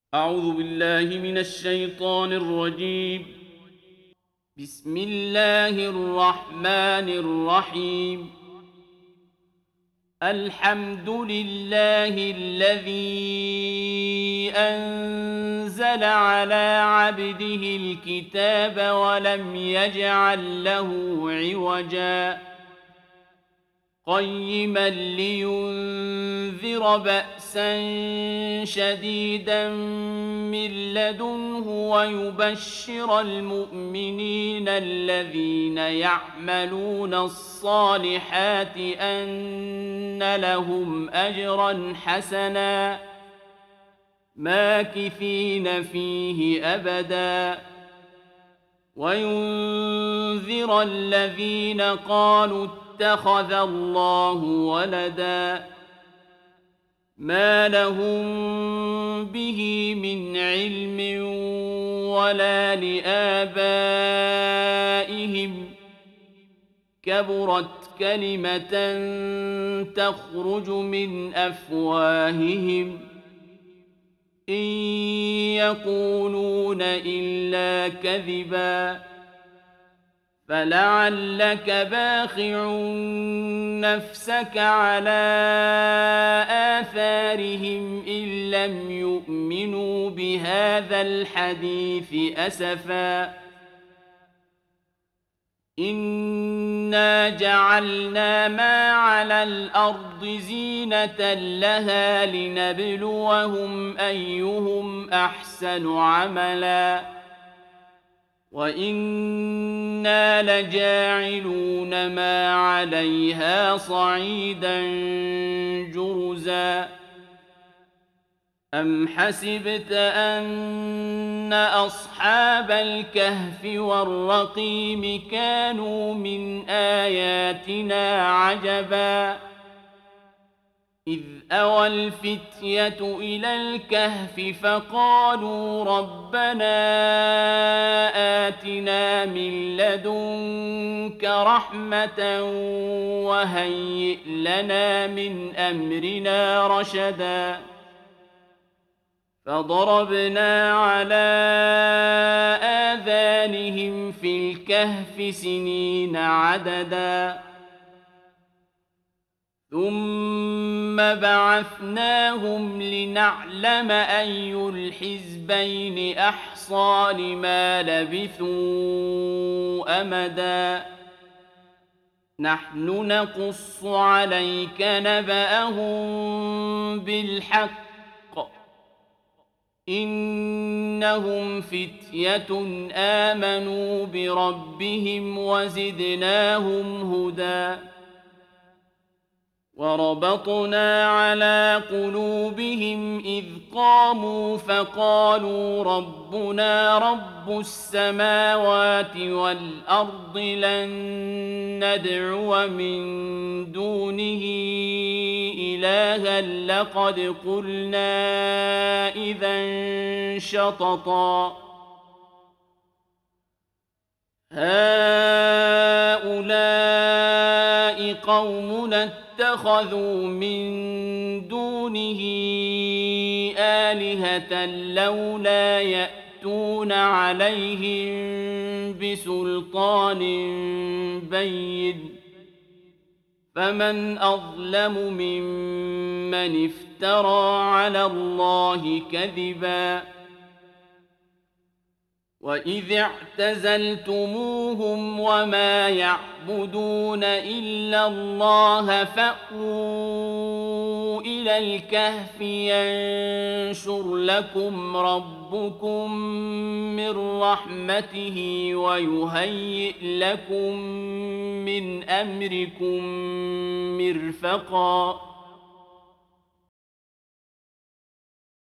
أعوذ بالله من الشيطان الرجيم. بسم الله الرحمن الرحيم. الحمد لله الذي أنزل على عبده الكتاب ولم يجعل له عوجا قيما لينذر بأسا شديدا من لدنه ويبشر المؤمنين الذين يعملون الصالحات أن لهم أجرا حسنا ماكثين فيه أبدا وينذر الذين قالوا اتخذ الله ولدا ما لهم به من علم ولا لآبائهم كبرت كلمة تخرج من أفواههم إن يقولون إلا كذبا فلعلك باخع نفسك على آثارهم إن لم يؤمنوا بهذا الحديث أسفا إنا جعلنا ما على الأرض زينة لها لنبلوهم أيهم أحسن عملا وإنا لجاعلون ما عليها صعيدا جرزا أم حسبت أن أصحاب الكهف والرقيم كانوا من آياتنا عجبا إذ أوى الفتية إلى الكهف فقالوا ربنا آتنا من لدنك رحمة وهيئ لنا من أمرنا رشدا فضربنا على آذانهم في الكهف سنين عددا ثم بعثناهم لنعلم أي الحزبين أحصى لما لبثوا أمدا نحن نقص عليك نبأهم بالحق إنهم فتية آمنوا بربهم وزدناهم هدى وربطنا على قلوبهم إذ قاموا فقالوا ربنا رب السماوات والأرض لن ندعو من دونه إلها لقد قلنا إذا شططا هؤلاء قومنا اتخذوا من دونه آلهة لولا يأتون عليهم بسلطان بين فمن أظلم ممن افترى على الله كذبا وإذ اعتزلتموهم وما يعبدون إلا الله فأووا إلى الكهف ينشر لكم ربكم من رحمته ويهيئ لكم من أمركم مرفقا